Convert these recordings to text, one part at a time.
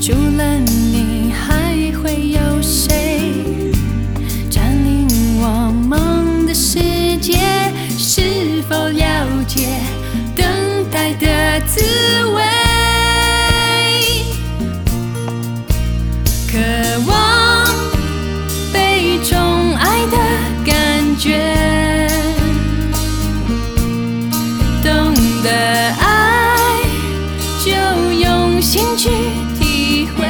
除了你，还会有谁占领我梦的世界？是否了解等待的滋味？渴望被宠爱的感觉，懂得爱就用心去体会。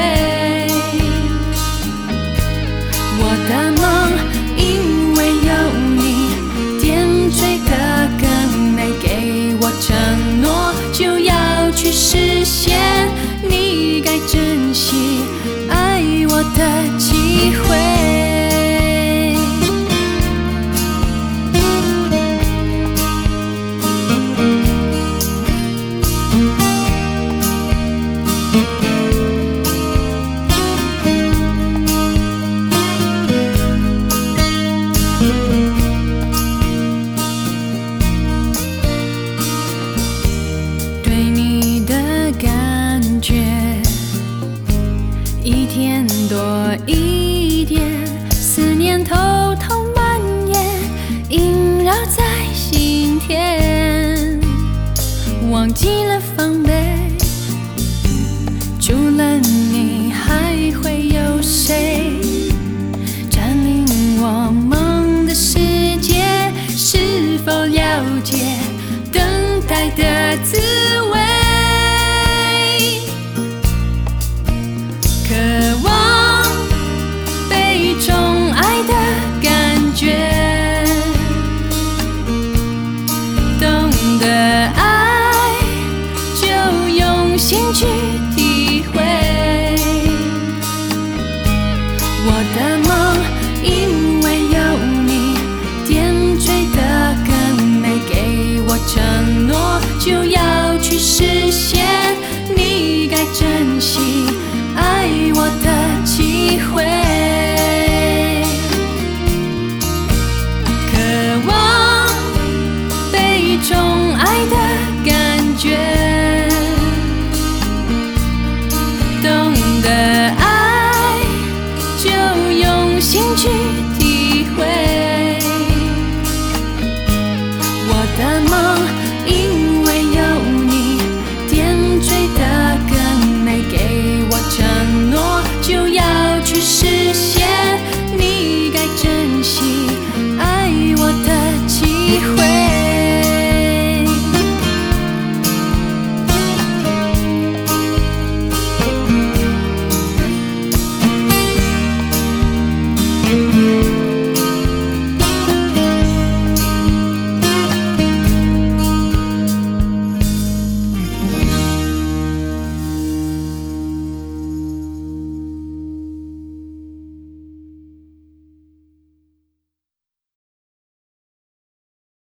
我的梦因为有你，点缀得更美，给我承诺就要去实现，你该珍惜爱我的机会。对你的感觉一天多一点，思念偷偷蔓延，萦绕在心田，忘记了防备。除了你，还会有谁占领我梦的世界？是否了解等待的滋味？渴望被宠爱的感觉，懂得爱就用心去体会。我的梦因为有你，点缀得更美，给我承诺就要去实现，你该珍惜爱我的机会。渴望被宠爱的感觉，懂得爱就用心去